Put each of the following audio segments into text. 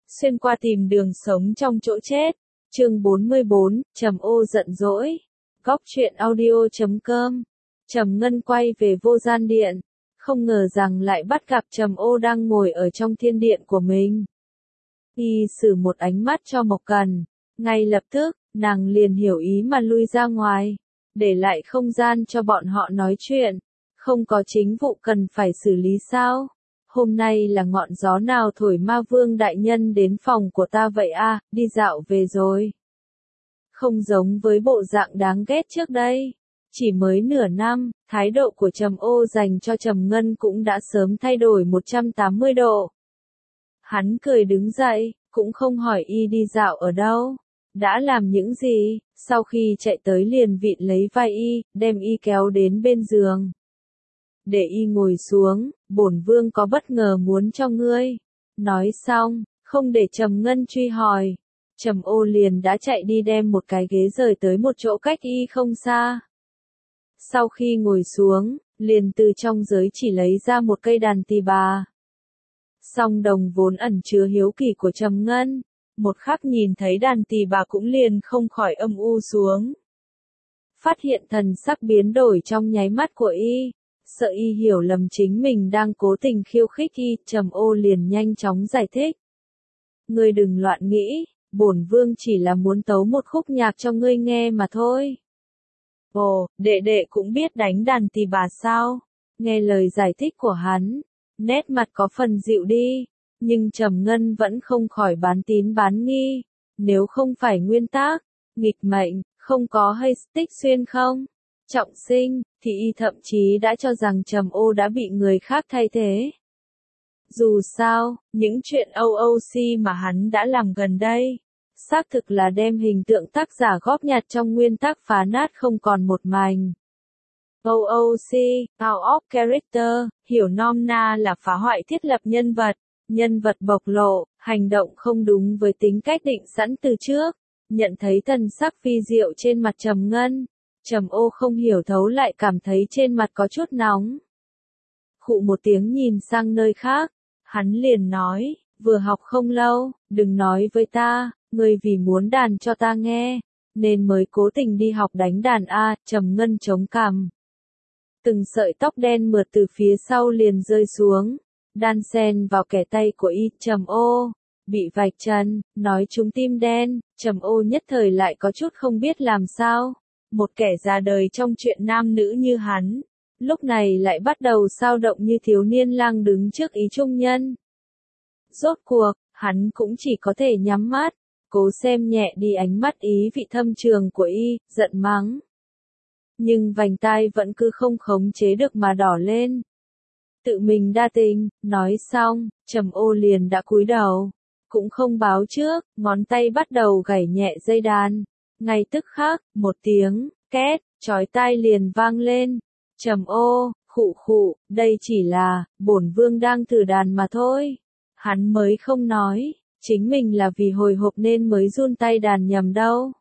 xuyên qua tìm đường sống trong chỗ chết. Chương 44, Trầm Ô giận dỗi. Góc truyện audio.com. Trầm Ngân quay về vô gian điện, không ngờ rằng lại bắt gặp Trầm Ô đang ngồi ở trong thiên điện của mình. Y sử một ánh mắt cho Mộc Cần, ngay lập tức, nàng liền hiểu ý mà lui ra ngoài, để lại không gian cho bọn họ nói chuyện. Không có chính vụ cần phải xử lý sao? Hôm nay là ngọn gió nào thổi Ma Vương đại nhân đến phòng của ta vậy à, đi dạo về rồi. Không giống với bộ dạng đáng ghét trước đây. Chỉ mới nửa năm, thái độ của Trầm Ô dành cho Trầm Ngân cũng đã sớm thay đổi 180 độ. Hắn cười đứng dậy, cũng không hỏi y đi dạo ở đâu, đã làm những gì, sau khi chạy tới liền vịn lấy vai y, đem y kéo đến bên giường. Để y ngồi xuống, bổn vương có bất ngờ muốn cho ngươi. Nói xong, không để Trầm Ngân truy hỏi, Trầm Ô liền đã chạy đi đem một cái ghế rời tới một chỗ cách y không xa. Sau khi ngồi xuống, liền từ trong giới chỉ lấy ra một cây đàn tỳ bà. Song đồng vốn ẩn chứa hiếu kỳ của Trầm Ngân, một khắc nhìn thấy đàn tỳ bà cũng liền không khỏi âm u xuống. Phát hiện thần sắc biến đổi trong nháy mắt của y, sợ y hiểu lầm chính mình đang cố tình khiêu khích y, Trầm Ô liền nhanh chóng giải thích. Ngươi đừng loạn nghĩ, bổn vương chỉ là muốn tấu một khúc nhạc cho ngươi nghe mà thôi. Ồ, đệ đệ cũng biết đánh đàn tỳ bà sao? Nghe lời giải thích của hắn, nét mặt có phần dịu đi, nhưng Trầm Ngân vẫn không khỏi bán tín bán nghi. Nếu không phải nguyên tắc, nghịch mệnh, không có hay stick xuyên không? Trọng sinh, thì y thậm chí đã cho rằng Trầm Ô đã bị người khác thay thế. Dù sao, những chuyện OOC mà hắn đã làm gần đây, xác thực là đem hình tượng tác giả góp nhặt trong nguyên tắc phá nát không còn một mảnh. OOC, out of character, hiểu nôm na là phá hoại thiết lập nhân vật bộc lộ, hành động không đúng với tính cách định sẵn từ trước. Nhận thấy thần sắc phi diệu trên mặt Trầm Ngân, Trầm Ô không hiểu thấu lại cảm thấy trên mặt có chút nóng. Khụ một tiếng nhìn sang nơi khác, hắn liền nói, vừa học không lâu, đừng nói với ta, ngươi vì muốn đàn cho ta nghe, nên mới cố tình đi học đánh đàn a. Trầm Ngân chống cằm. Từng sợi tóc đen mượt từ phía sau liền rơi xuống, đan xen vào kẻ tay của y. Trầm Ô bị vạch trần, nói trúng tim đen, Trầm Ô nhất thời lại có chút không biết làm sao. Một kẻ già đời trong chuyện nam nữ như hắn, lúc này lại bắt đầu xao động như thiếu niên lang đứng trước ý trung nhân. Rốt cuộc, hắn cũng chỉ có thể nhắm mắt, cố xem nhẹ đi ánh mắt ý vị thâm trường của y, giận mắng. Nhưng vành tai vẫn cứ không khống chế được mà đỏ lên. Tự mình đa tình, nói xong, Trầm Ô liền đã cúi đầu, cũng không báo trước, ngón tay bắt đầu gảy nhẹ dây đàn. Ngay tức khắc, một tiếng két chói tai liền vang lên. Trầm Ô, khụ khụ, đây chỉ là bổn vương đang thử đàn mà thôi. Hắn mới không nói, chính mình là vì hồi hộp nên mới run tay đàn nhầm đâu.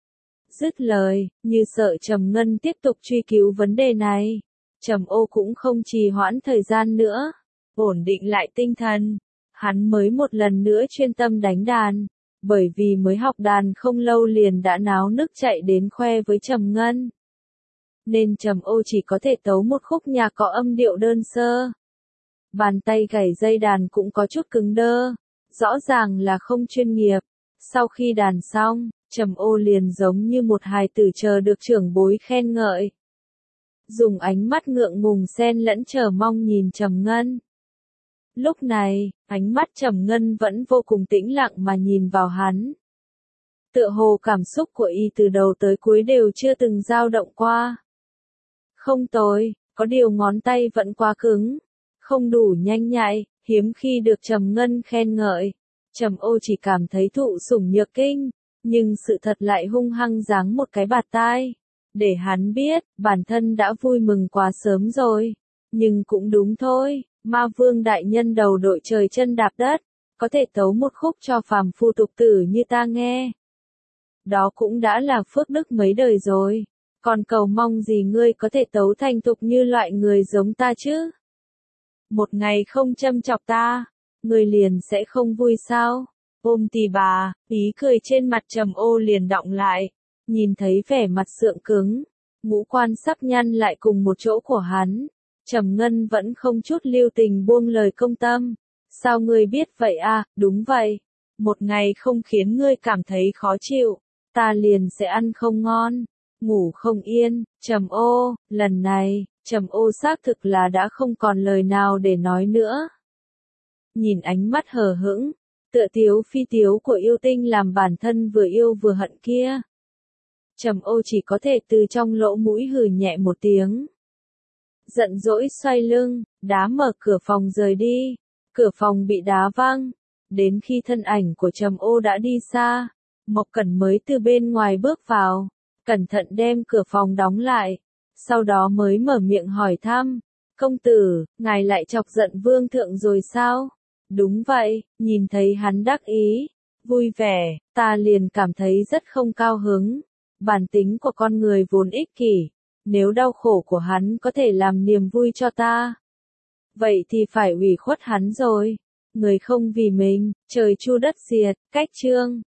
Dứt lời, như sợ Trầm Ngân tiếp tục truy cứu vấn đề này, Trầm Ô cũng không trì hoãn thời gian nữa, ổn định lại tinh thần, hắn mới một lần nữa chuyên tâm đánh đàn, bởi vì mới học đàn không lâu liền đã náo nức chạy đến khoe với Trầm Ngân. Nên Trầm Ô chỉ có thể tấu một khúc nhạc có âm điệu đơn sơ. Bàn tay gảy dây đàn cũng có chút cứng đơ, rõ ràng là không chuyên nghiệp. Sau khi đàn xong, Trầm Ô liền giống như một hài tử chờ được trưởng bối khen ngợi. Dùng ánh mắt ngượng ngùng xen lẫn chờ mong nhìn Trầm Ngân. Lúc này, ánh mắt Trầm Ngân vẫn vô cùng tĩnh lặng mà nhìn vào hắn. Tựa hồ cảm xúc của y từ đầu tới cuối đều chưa từng dao động qua. Không tồi, có điều ngón tay vẫn quá cứng, không đủ nhanh nhạy, hiếm khi được Trầm Ngân khen ngợi. Trầm Ô chỉ cảm thấy thụ sủng nhược kinh, nhưng sự thật lại hung hăng giáng một cái bạt tai, để hắn biết, bản thân đã vui mừng quá sớm rồi. Nhưng cũng đúng thôi, Ma Vương đại nhân đầu đội trời chân đạp đất, có thể tấu một khúc cho phàm phu tục tử như ta nghe. Đó cũng đã là phước đức mấy đời rồi, còn cầu mong gì ngươi có thể tấu thành tục như loại người giống ta chứ? Một ngày không châm chọc ta, ngươi liền sẽ không vui sao? Ôm tì bà, ý cười trên mặt Trầm Ô liền đọng lại, nhìn thấy vẻ mặt sượng cứng, ngũ quan sắp nhăn lại cùng một chỗ của hắn. Trầm Ngân vẫn không chút lưu tình buông lời công tâm. Sao ngươi biết vậy à, đúng vậy. Một ngày không khiến ngươi cảm thấy khó chịu, ta liền sẽ ăn không ngon, ngủ không yên. Trầm Ô, lần này, Trầm Ô xác thực là đã không còn lời nào để nói nữa. Nhìn ánh mắt hờ hững, tựa tiếu phi tiếu của yêu tinh làm bản thân vừa yêu vừa hận kia. Trầm Ô chỉ có thể từ trong lỗ mũi hừ nhẹ một tiếng. Giận dỗi xoay lưng, đá mở cửa phòng rời đi. Cửa phòng bị đá văng. Đến khi thân ảnh của Trầm Ô đã đi xa, Mộc Cẩn mới từ bên ngoài bước vào, cẩn thận đem cửa phòng đóng lại. Sau đó mới mở miệng hỏi thăm. Công tử, ngài lại chọc giận vương thượng rồi sao? Đúng vậy, nhìn thấy hắn đắc ý, vui vẻ, ta liền cảm thấy rất không cao hứng. Bản tính của con người vốn ích kỷ, nếu đau khổ của hắn có thể làm niềm vui cho ta, vậy thì phải ủy khuất hắn rồi. Người không vì mình, trời chu đất diệt. Cách chương